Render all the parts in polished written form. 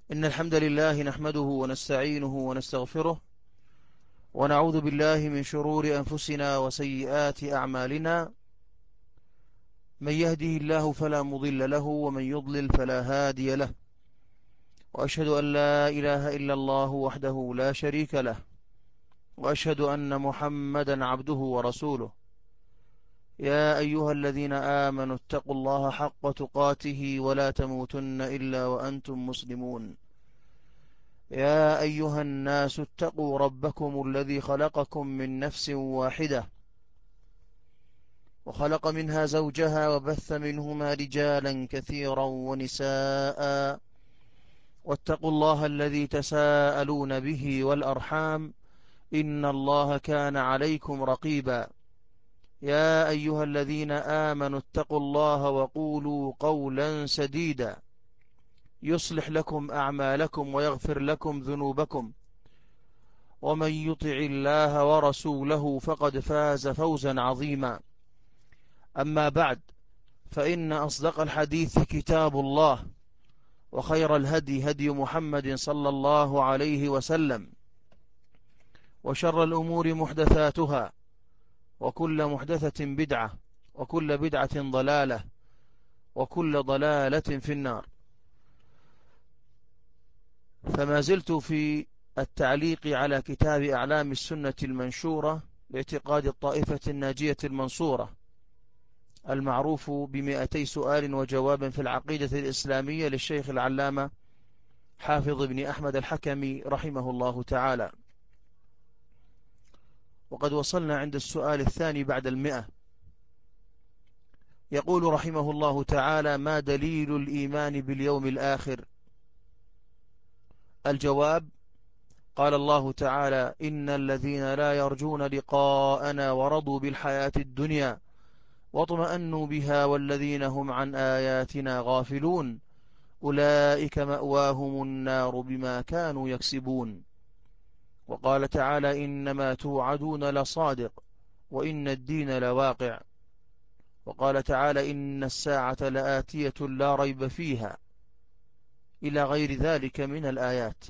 إن الحمد لله نحمده ونستعينه ونستغفره ونعوذ بالله من شرور أنفسنا وسيئات أعمالنا. من يهده الله فلا مضل له ومن يضلل فلا هادي له، وأشهد أن لا إله إلا الله وحده لا شريك له، وأشهد أن محمدا عبده ورسوله. يا أيها الذين آمنوا اتقوا الله حق تقاته ولا تموتن إلا وأنتم مسلمون. يا أيها الناس اتقوا ربكم الذي خلقكم من نفس واحدة، وخلق منها زوجها وبث منهما رجالا كثيرا ونساء، واتقوا الله الذي تساءلون به والأرحام، إن الله كان عليكم رقيبا. يا أيها الذين آمنوا اتقوا الله وقولوا قولا سديدا يصلح لكم أعمالكم ويغفر لكم ذنوبكم، ومن يطع الله ورسوله فقد فاز فوزا عظيما. أما بعد، فإن أصدق الحديث كتاب الله، وخير الهدي هدي محمد صلى الله عليه وسلم، وشر الأمور محدثاتها، وكل محدثة بدعة، وكل بدعة ضلالة، وكل ضلالة في النار. فما زلت في التعليق على كتاب أعلام السنة المنشورة لاعتقاد الطائفة الناجية المنصورة، المعروف ب200 سؤال وجواب في العقيدة الإسلامية للشيخ العلامة حافظ بن أحمد الحكمي رحمه الله تعالى. وقد وصلنا عند السؤال الثاني بعد 100. يقول رحمه الله تعالى: ما دليل الإيمان باليوم الآخر؟ الجواب: قال الله تعالى: إن الذين لا يرجون لقاءنا ورضوا بالحياة الدنيا واطمأنوا بها والذين هم عن آياتنا غافلون أولئك مأواهم النار بما كانوا يكسبون. وقال تعالى: إنما توعدون لصادق وإن الدين لواقع. وقال تعالى: إن الساعة لآتية لا ريب فيها، إلى غير ذلك من الآيات.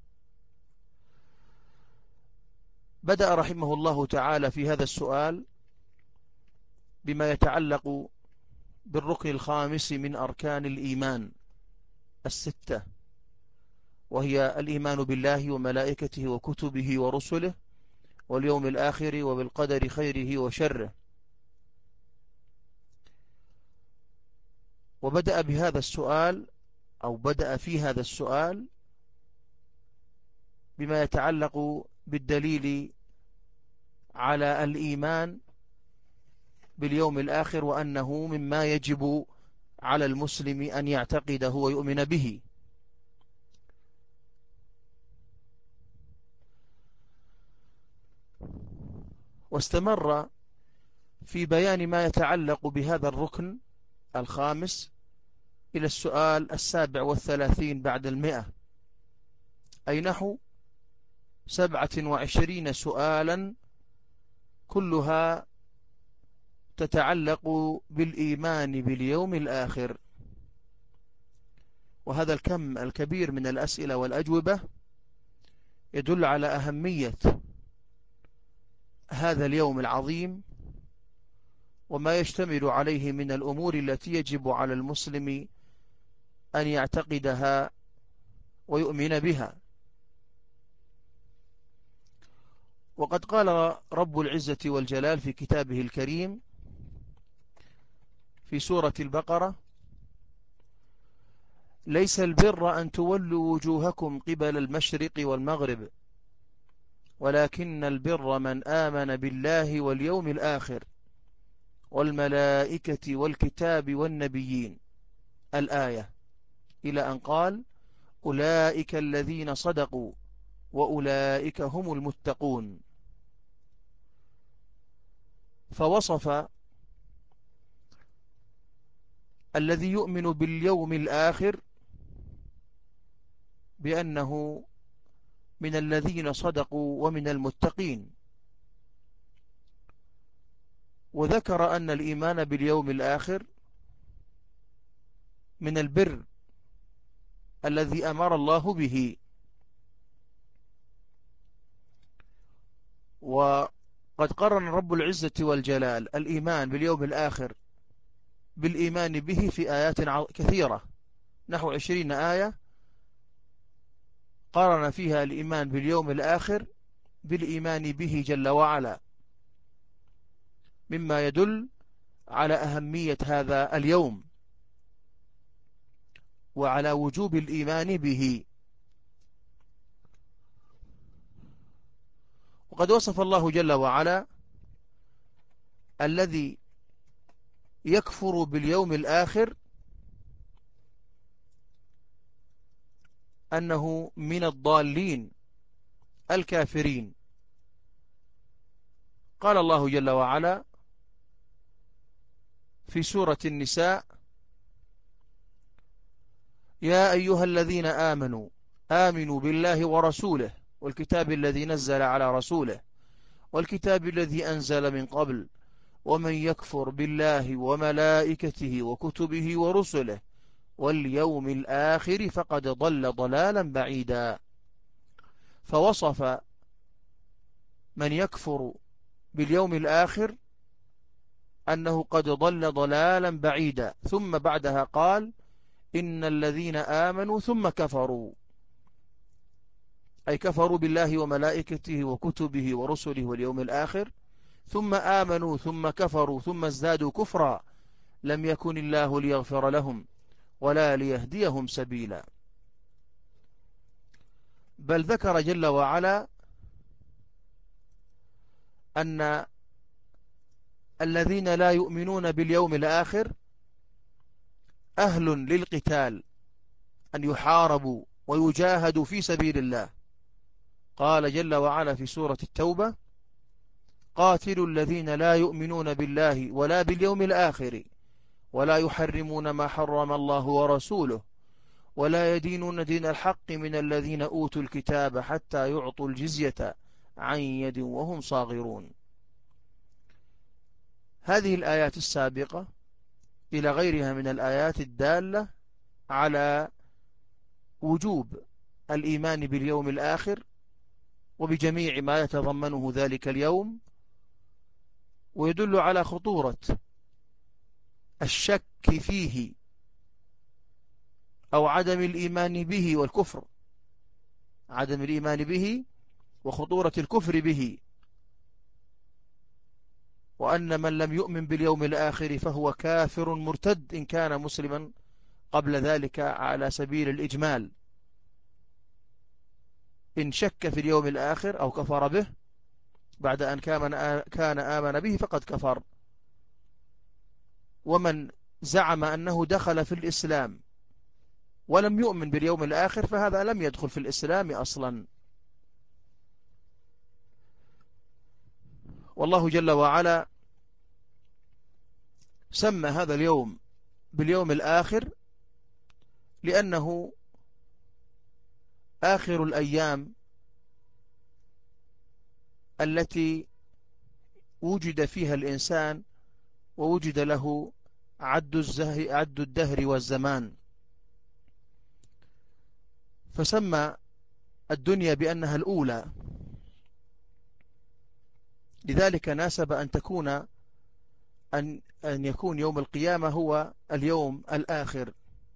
بدأ رحمه الله تعالى في هذا السؤال بما يتعلق بالركن الخامس من أركان الإيمان الستة، وهي الإيمان بالله وملائكته وكتبه ورسله واليوم الآخر وبالقدر خيره وشره. وبدأ بهذا السؤال، أو بدأ في هذا السؤال بما يتعلق بالدليل على الإيمان باليوم الآخر، وأنه مما يجب على المسلم أن يعتقده ويؤمن به. واستمر في بيان ما يتعلق بهذا الركن الخامس إلى السؤال 37 بعد 100، أي نحو 27 سؤالا كلها تتعلق بالإيمان باليوم الآخر. وهذا الكم الكبير من الأسئلة والأجوبة يدل على أهمية هذا اليوم العظيم وما يشتمل عليه من الأمور التي يجب على المسلم أن يعتقدها ويؤمن بها. وقد قال رب العزة والجلال في كتابه الكريم في سورة البقرة: ليس البر أن تولوا وجوهكم قبل المشرق والمغرب ولكن البر من آمن بالله واليوم الآخر والملائكة والكتاب والنبيين، الآية، إلى أن قال: أولئك الذين صدقوا وأولئك هم المتقون. فوصف الذي يؤمن باليوم الآخر بأنه من الذين صدقوا ومن المتقين، وذكر أن الإيمان باليوم الآخر من البر الذي أمر الله به. وقد قرن رب العزة والجلال الإيمان باليوم الآخر بالإيمان به في آيات كثيرة، نحو 20 آية قرن فيها الإيمان باليوم الآخر بالإيمان به جل وعلا، مما يدل على أهمية هذا اليوم وعلى وجوب الإيمان به. وقد وصف الله جل وعلا الذي يكفر باليوم الآخر أنه من الضالين الكافرين. قال الله جل وعلا في سورة النساء: يا أيها الذين آمنوا بالله ورسوله والكتاب الذي نزل على رسوله والكتاب الذي أنزل من قبل ومن يكفر بالله وملائكته وكتبه ورسله واليوم الآخر فقد ضل ضلالا بعيدا. فوصف من يكفر باليوم الآخر أنه قد ضل ضلالا بعيدا، ثم بعدها قال: إن الذين آمنوا ثم كفروا، أي كفروا بالله وملائكته وكتبه ورسله واليوم الآخر، ثم آمنوا ثم كفروا ثم ازدادوا كفرا لم يكن الله ليغفر لهم ولا ليهديهم سبيلا. بل ذكر جل وعلا أن الذين لا يؤمنون باليوم الآخر أهل للقتال، أن يحاربوا ويجاهدوا في سبيل الله. قال جل وعلا في سورة التوبة: قاتلوا الذين لا يؤمنون بالله ولا باليوم الآخر ولا يحرمون ما حرم الله ورسوله ولا يدينون دين الحق من الذين أوتوا الكتاب حتى يعطوا الجزية عن يد وهم صاغرون. هذه الآيات السابقة إلى غيرها من الآيات الدالة على وجوب الإيمان باليوم الآخر وبجميع ما يتضمنه ذلك اليوم، ويدل على خطورة الشك فيه أو عدم الإيمان به والكفر، عدم الإيمان به وخطورة الكفر به، وأن من لم يؤمن باليوم الآخر فهو كافر مرتد إن كان مسلما قبل ذلك على سبيل الإجمال. إن شك في اليوم الآخر أو كفر به بعد أن كان آمن به فقد كفر. ومن زعم أنه دخل في الإسلام ولم يؤمن باليوم الآخر فهذا لم يدخل في الإسلام أصلا. والله جل وعلا سمى هذا اليوم باليوم الآخر لأنه آخر الأيام التي وجد فيها الإنسان ووجد له عد الدهر والزمان، فسمى الدنيا بأنها الأولى، لذلك ناسب أن يكون يوم القيامة هو اليوم الآخر،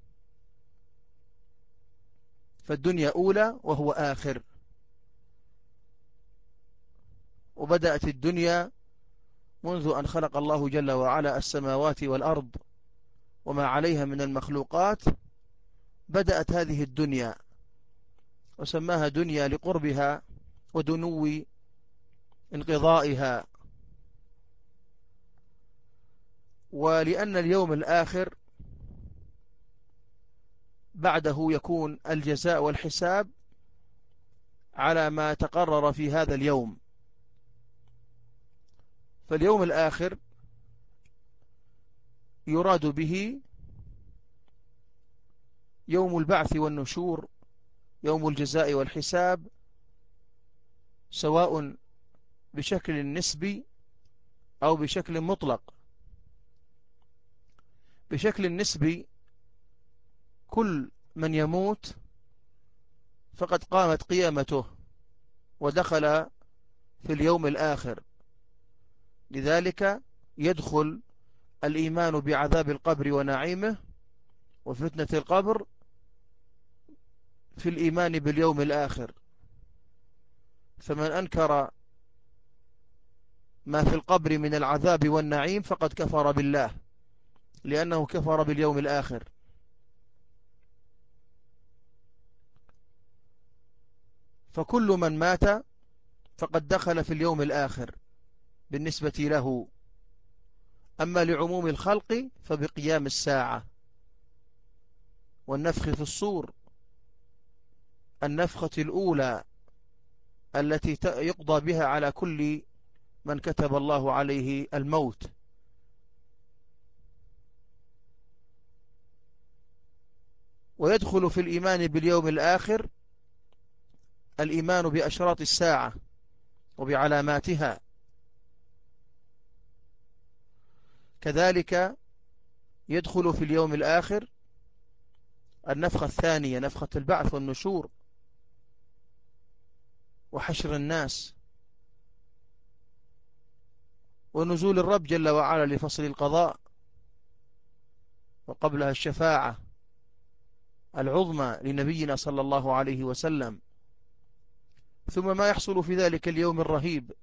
فالدنيا أولى وهو آخر. وبدأت الدنيا منذ أن خلق الله جل وعلا السماوات والأرض وما عليها من المخلوقات، بدأت هذه الدنيا وسماها دنيا لقربها ودنو انقضائها. ولأن اليوم الآخر بعده يكون الجزاء والحساب على ما تقرر في هذا اليوم. فاليوم الآخر يراد به يوم البعث والنشور، يوم الجزاء والحساب، سواء بشكل نسبي أو بشكل مطلق. بشكل نسبي كل من يموت فقد قامت قيامته ودخل في اليوم الآخر. لذلك يدخل الإيمان بعذاب القبر ونعيمه وفتنة القبر في الإيمان باليوم الآخر. فمن أنكر ما في القبر من العذاب والنعيم فقد كفر بالله، لأنه كفر باليوم الآخر. فكل من مات فقد دخل في اليوم الآخر بالنسبة له. أما لعموم الخلق فبقيام الساعة والنفخ في الصور، النفخة الأولى التي يقضى بها على كل من كتب الله عليه الموت. ويدخل في الإيمان باليوم الآخر الإيمان بأشراط الساعة وبعلاماتها. كذلك يدخل في اليوم الآخر النفخة الثانية، نفخة البعث والنشور وحشر الناس ونزول الرب جل وعلا لفصل القضاء، وقبلها الشفاعة العظمى لنبينا صلى الله عليه وسلم. ثم ما يحصل في ذلك اليوم الرهيب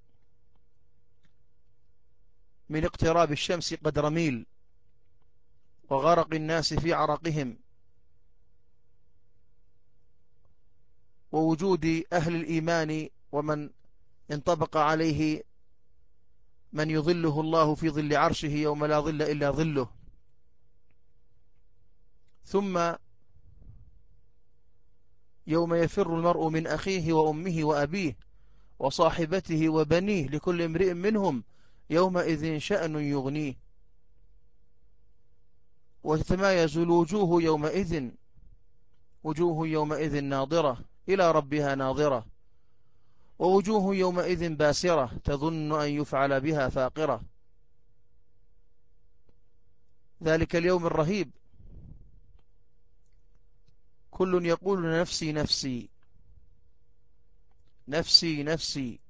من اقتراب الشمس قدر ميل وغرق الناس في عرقهم، ووجود أهل الإيمان ومن انطبق عليه من يظله الله في ظل عرشه يوم لا ظل إلا ظله. ثم يوم يفر المرء من أخيه وأمه وأبيه وصاحبته وبنيه لكل امرئ منهم يومئذ شأن يغنيه، وتتمايز الوجوه يومئذ، وجوه يومئذ ناظرة إلى ربها ناظرة، ووجوه يومئذ باسرة تظن أن يفعل بها فاقرة. ذلك اليوم الرهيب كل يقول نفسي نفسي نفسي نفسي،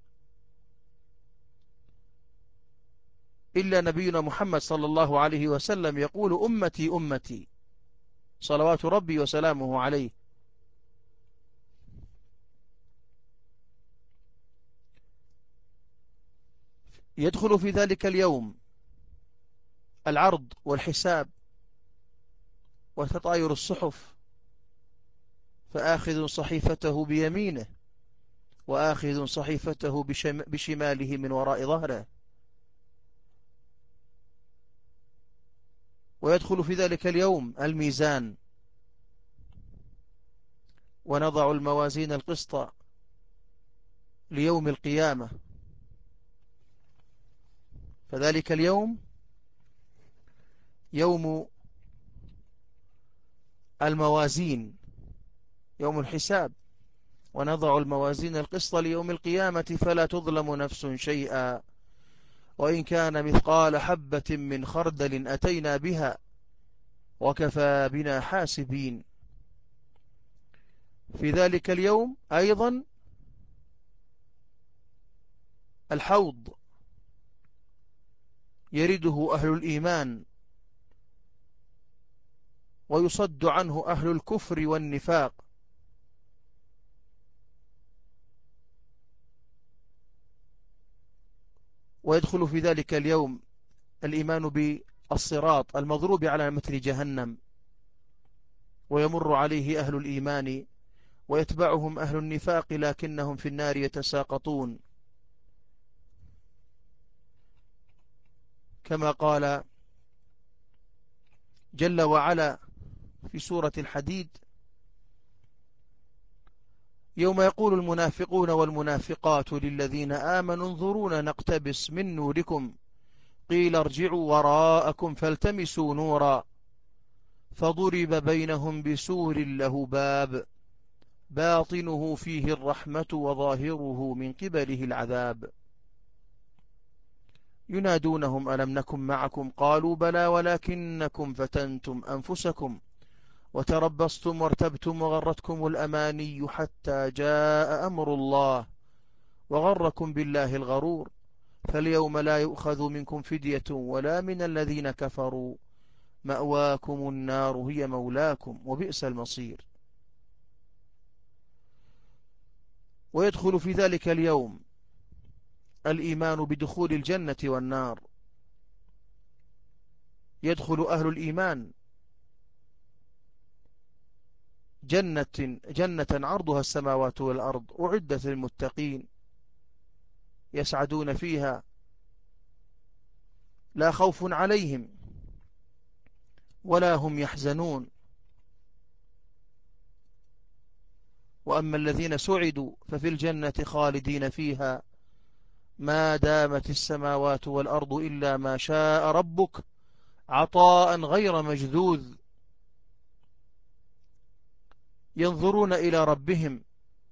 إلا نبينا محمد صلى الله عليه وسلم يقول أمتي أمتي صلوات ربي وسلامه عليه. يدخل في ذلك اليوم العرض والحساب وتطاير الصحف، فآخذ صحيفته بيمينه وآخذ صحيفته بشماله من وراء ظهره. ويدخل في ذلك اليوم الميزان، ونضع الموازين القسط ليوم القيامة. فذلك اليوم يوم الموازين، يوم الحساب، ونضع الموازين القسط ليوم القيامة فلا تظلم نفس شيئا وإن كان مثقال حبة من خردل أتينا بها وكفى بنا حاسبين. في ذلك اليوم أيضا الحوض يرده أهل الإيمان ويصد عنه أهل الكفر والنفاق. ويدخل في ذلك اليوم الإيمان بالصراط المضروب على متن جهنم، ويمر عليه أهل الإيمان ويتبعهم أهل النفاق لكنهم في النار يتساقطون، كما قال جل وعلا في سورة الحديد: يوم يقول المنافقون والمنافقات للذين آمنوا انظرونا نقتبس من نوركم قيل ارجعوا وراءكم فالتمسوا نورا فضرب بينهم بسور له باب باطنه فيه الرحمة وظاهره من قبله العذاب ينادونهم ألم نكن معكم قالوا بلى ولكنكم فتنتم أنفسكم وتربصتم وارتبتم وغرتكم الأماني حتى جاء أمر الله وغركم بالله الغرور فاليوم لا يؤخذ منكم فدية ولا من الذين كفروا مأواكم النار هي مولاكم وبئس المصير. ويدخل في ذلك اليوم الإيمان بدخول الجنة والنار. يدخل أهل الإيمان جنة عرضها السماوات والأرض أعدت للمتقين يسعدون فيها لا خوف عليهم ولا هم يحزنون. وأما الذين سعدوا ففي الجنة خالدين فيها ما دامت السماوات والأرض إلا ما شاء ربك عطاء غير مجذوذ ينظرون إلى ربهم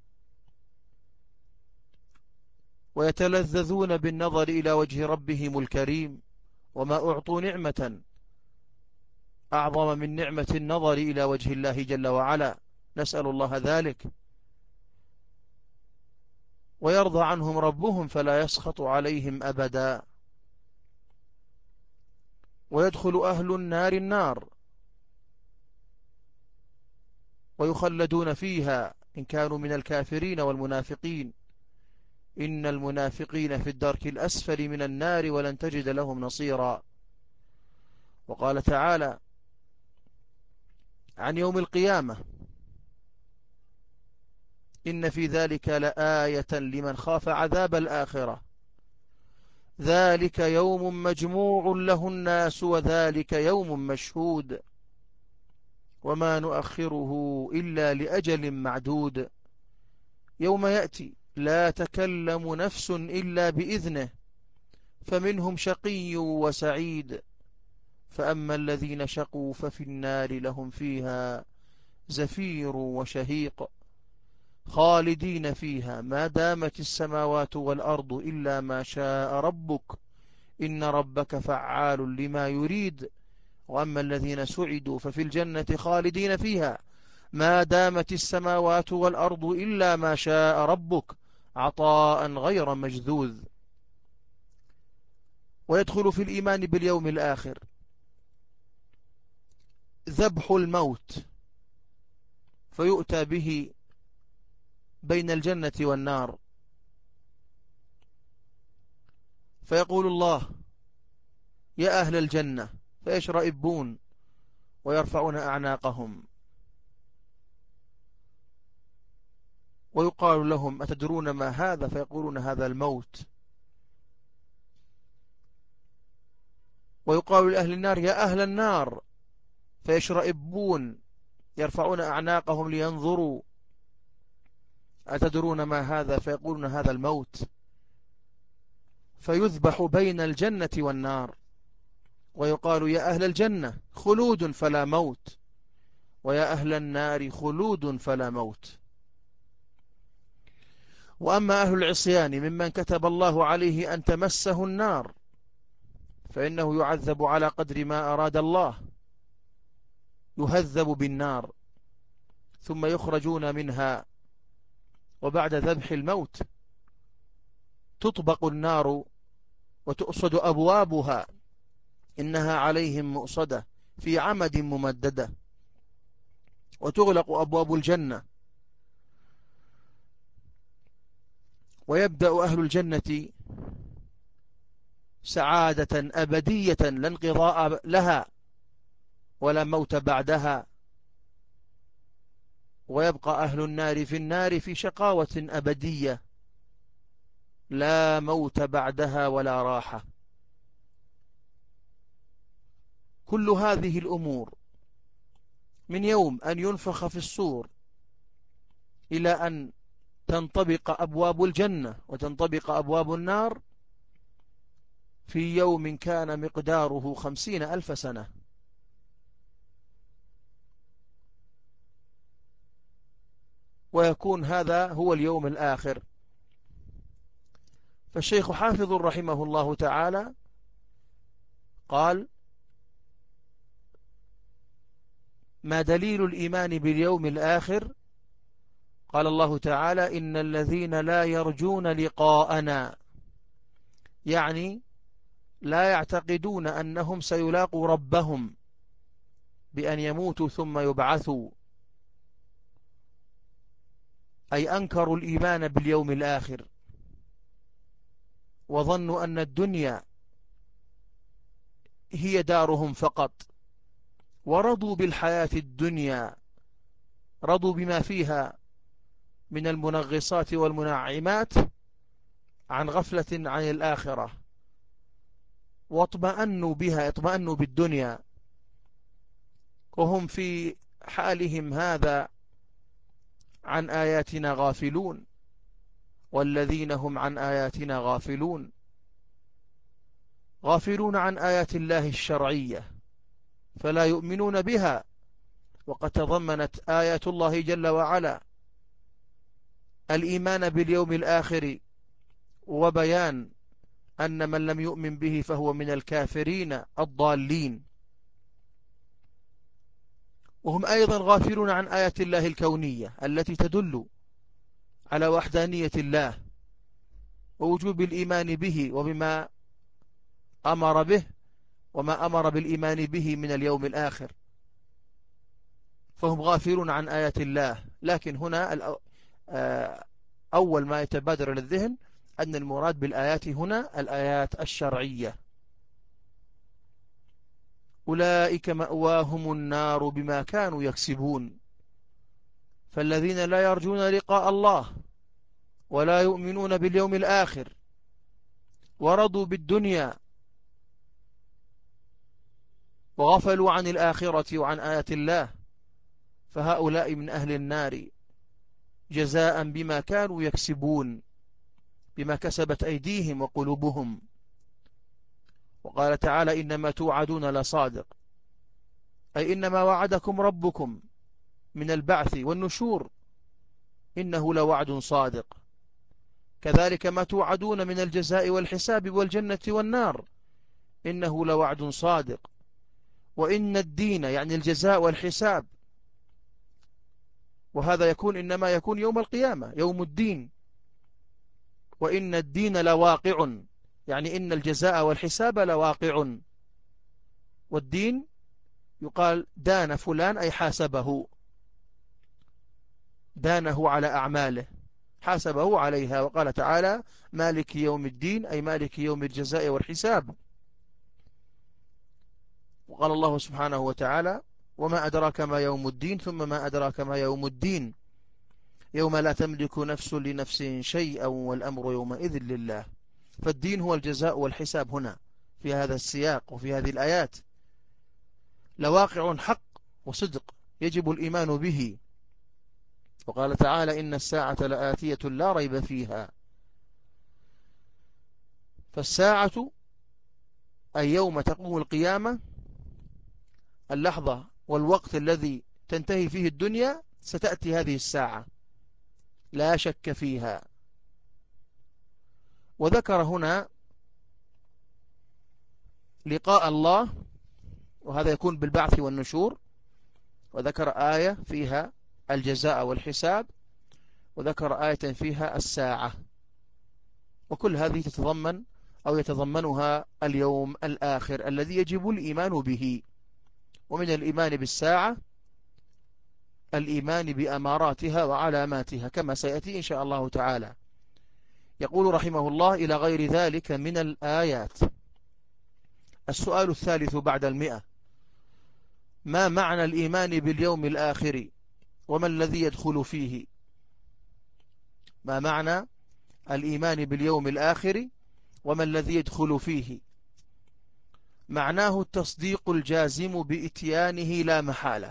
ويتلذذون بالنظر إلى وجه ربهم الكريم وما أعطوا نعمة أعظم من نعمة النظر إلى وجه الله جل وعلا، نسأل الله ذلك. ويرضى عنهم ربهم فلا يسخط عليهم أبدا. ويدخل أهل النار ويخلدون فيها إن كانوا من الكافرين والمنافقين. إن المنافقين في الدرك الأسفل من النار ولن تجد لهم نصيرا. وقال تعالى عن يوم القيامة إن في ذلك لآية لمن خاف عذاب الآخرة ذلك يوم مجموع له الناس وذلك يوم مشهود وما نؤخره إلا لأجل معدود يوم يأتي لا تكلم نفس إلا بإذنه فمنهم شقي وسعيد فأما الذين شقوا ففي النار لهم فيها زفير وشهيق خالدين فيها ما دامت السماوات والأرض إلا ما شاء ربك إن ربك فعال لما يريد. وأما الذين سعدوا ففي الجنة خالدين فيها ما دامت السماوات والأرض إلا ما شاء ربك عطاء غير مجذوذ. ويدخل في الإيمان باليوم الآخر ذبح الموت فيؤتى به بين الجنة والنار فيقول الله يا أهل الجنة فيشرئبون ويرفعون أعناقهم ويقال لهم أتدرون ما هذا فيقولون هذا الموت. ويقال لأهل النار يا أهل النار فيشرئبون يرفعون أعناقهم لينظروا أتدرون ما هذا فيقولون هذا الموت. فيذبح بين الجنة والنار ويقال يا أهل الجنة خلود فلا موت ويا أهل النار خلود فلا موت. وأما أهل العصيان ممن كتب الله عليه أن تمسه النار فإنه يعذب على قدر ما أراد الله يهذب بالنار ثم يخرجون منها وبعد ذبح الموت تطبق النار وتؤصد أبوابها إنها عليهم مؤصدة في عمد ممددة وتغلق أبواب الجنة ويبدأ أهل الجنة سعادة أبدية لا انقضاء لها ولا موت بعدها ويبقى أهل النار في النار في شقاوة أبدية لا موت بعدها ولا راحة. كل هذه الأمور من يوم أن ينفخ في الصور إلى أن تنطبق أبواب الجنة وتنطبق أبواب النار في يوم كان مقداره 50,000 سنة. ويكون هذا هو اليوم الآخر. فالشيخ حافظ رحمه الله تعالى قال ما دليل الإيمان باليوم الآخر؟ قال الله تعالى: إن الذين لا يرجون لقاءنا، يعني لا يعتقدون أنهم سيلاقوا ربهم بأن يموتوا ثم يبعثوا، أي أنكروا الإيمان باليوم الآخر، وظنوا أن الدنيا هي دارهم فقط، ورضوا بالحياة الدنيا، رضوا بما فيها من المنغصات والمنعمات عن غفلة عن الآخرة، واطمأنوا بها، اطمأنوا بالدنيا، وهم في حالهم هذا عن آياتنا غافلون، والذين هم عن آياتنا غافلون، غافلون عن آيات الله الشرعية فلا يؤمنون بها. وقد تضمنت آيات الله جل وعلا الإيمان باليوم الآخر، وبيان أن من لم يؤمن به فهو من الكافرين الضالين. وهم أيضا غافلون عن آيات الله الكونية التي تدل على وحدانية الله ووجوب الإيمان به وبما أمر به وما أمر بالإيمان به من اليوم الآخر، فهم غافلون عن آيات الله. لكن هنا أول ما يتبادر للذهن أن المراد بالآيات هنا الآيات الشرعية. أولئك مأواهم النار بما كانوا يكسبون، فالذين لا يرجون لقاء الله ولا يؤمنون باليوم الآخر ورضوا بالدنيا وغفلوا عن الآخرة وعن آيات الله، فهؤلاء من أهل النار جزاء بما كانوا يكسبون، بما كسبت أيديهم وقلوبهم. وقال تعالى: إنما توعدون لصادق، أي إنما وعدكم ربكم من البعث والنشور إنه لوعد صادق، كذلك ما توعدون من الجزاء والحساب والجنة والنار إنه لوعد صادق. وإن الدين يعني الجزاء والحساب، وهذا إنما يكون يوم القيامة، يوم الدين. وإن الدين لواقع، يعني إن الجزاء والحساب لواقع. والدين يقال دان فلان أي حاسبه، دانه على أعماله، حاسبه عليها. وقال تعالى: مالك يوم الدين، أي مالك يوم الجزاء والحساب. وقال الله سبحانه وتعالى: وما أدراك ما يوم الدين، ثم ما أدراك ما يوم الدين، يوم لا تملك نفس لنفس شيئا والأمر يومئذ لله. فالدين هو الجزاء والحساب هنا في هذا السياق وفي هذه الآيات، لواقع حق وصدق يجب الإيمان به. وقال تعالى: إن الساعة لآتية لا ريب فيها. فالساعة أي يوم تقوم القيامة، اللحظة والوقت الذي تنتهي فيه الدنيا ستأتي هذه الساعة لا شك فيها. وذكر هنا لقاء الله، وهذا يكون بالبعث والنشور، وذكر آية فيها الجزاء والحساب، وذكر آية فيها الساعة، وكل هذه تتضمن أو يتضمنها اليوم الآخر الذي يجب الإيمان به. ومن الإيمان بالساعة الإيمان بأماراتها وعلاماتها كما سيأتي إن شاء الله تعالى. يقول رحمه الله: إلى غير ذلك من الآيات. السؤال الثالث بعد 100: ما معنى الإيمان باليوم الآخر وما الذي يدخل فيه؟ ما معنى الإيمان باليوم الآخر وما الذي يدخل فيه؟ معناه التصديق الجازم بإتيانه لا محالة،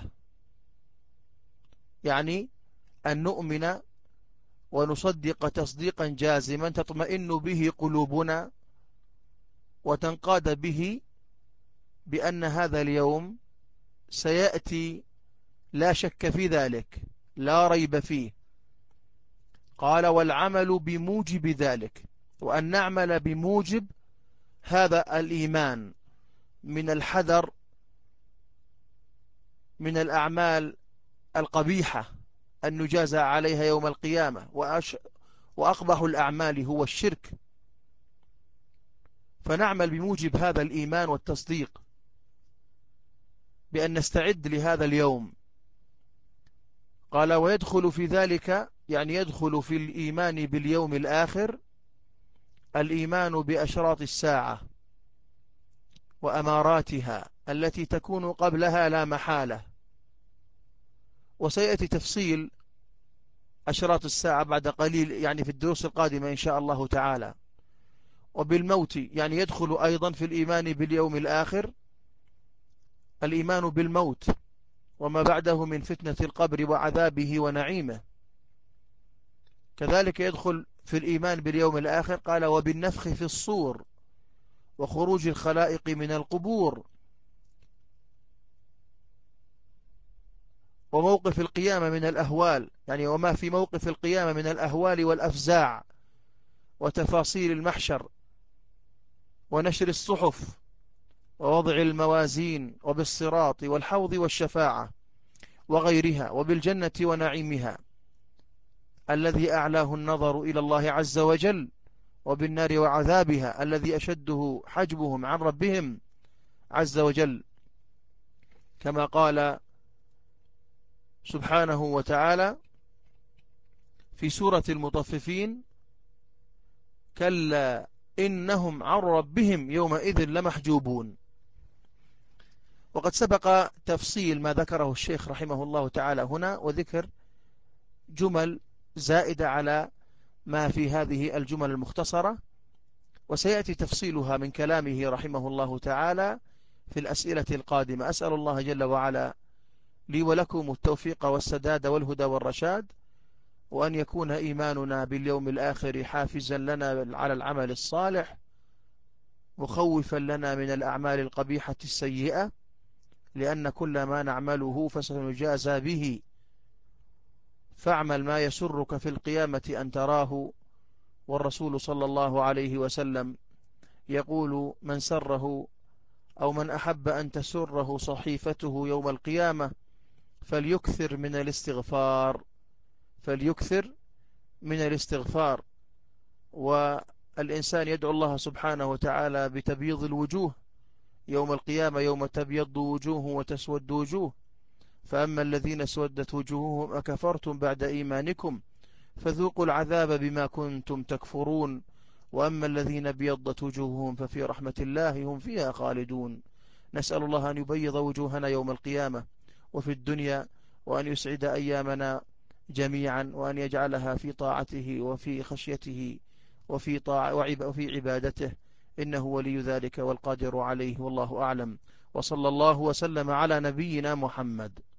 يعني أن نؤمن ونصدق تصديقا جازما تطمئن به قلوبنا وتنقاد به بأن هذا اليوم سيأتي لا شك في ذلك لا ريب فيه. قال: والعمل بموجب ذلك، وأن نعمل بموجب هذا الإيمان من الحذر من الأعمال القبيحة أن نجازى عليها يوم القيامة، وأقبح الأعمال هو الشرك. فنعمل بموجب هذا الإيمان والتصديق بأن نستعد لهذا اليوم. قال ويدخل في ذلك، يعني يدخل في الإيمان باليوم الآخر، الإيمان بأشراط الساعة وأماراتها التي تكون قبلها لا محالة. وسيأتي تفصيل أشراط الساعة بعد قليل، يعني في الدروس القادمة إن شاء الله تعالى. وبالموت، يعني يدخل أيضا في الإيمان باليوم الآخر الإيمان بالموت وما بعده من فتنة القبر وعذابه ونعيمه. كذلك يدخل في الإيمان باليوم الآخر، قال وبالنفخ في الصور وخروج الخلائق من القبور وموقف القيامة من الأهوال، يعني وما في موقف القيامة من الأهوال والأفزاع وتفاصيل المحشر ونشر الصحف ووضع الموازين وبالصراط والحوض والشفاعة وغيرها، وبالجنة ونعيمها الذي أعلاه النظر إلى الله عز وجل، وبالنار وعذابها الذي أشده حجبهم عن ربهم عز وجل، كما قال سبحانه وتعالى في سورة المطففين كلا إنهم عن ربهم يومئذ لمحجوبون. وقد سبق تفصيل ما ذكره الشيخ رحمه الله تعالى هنا، وذكر جمل زائدة على ما في هذه الجمل المختصرة، وسيأتي تفصيلها من كلامه رحمه الله تعالى في الأسئلة القادمة. أسأل الله جل وعلا لي ولكم التوفيق والسداد والهدى والرشاد، وأن يكون إيماننا باليوم الآخر حافزا لنا على العمل الصالح، مخوفا لنا من الأعمال القبيحة السيئة، لأن كل ما نعمله فسنجازى به. فاعمل ما يسرك في القيامة أن تراه. والرسول صلى الله عليه وسلم يقول من سره أو من أحب أن تسره صحيفته يوم القيامة فليكثر من الاستغفار، فليكثر من الاستغفار. والإنسان يدعو الله سبحانه وتعالى بتبييض الوجوه يوم القيامة، يوم تبيض وجوه وتسود وجوه. فأما الذين اسودت وجوههم أكفرتم بعد إيمانكم فذوقوا العذاب بما كنتم تكفرون، وأما الذين ابيضت وجوههم ففي رحمة الله هم فيها خالدون. نسأل الله أن يبيض وجوهنا يوم القيامة وفي الدنيا، وأن يسعد أيامنا جميعا، وأن يجعلها في طاعته وفي خشيته وفي عبادته، إنه ولي ذلك والقادر عليه، والله أعلم. وصلى الله وسلم على نبينا محمد.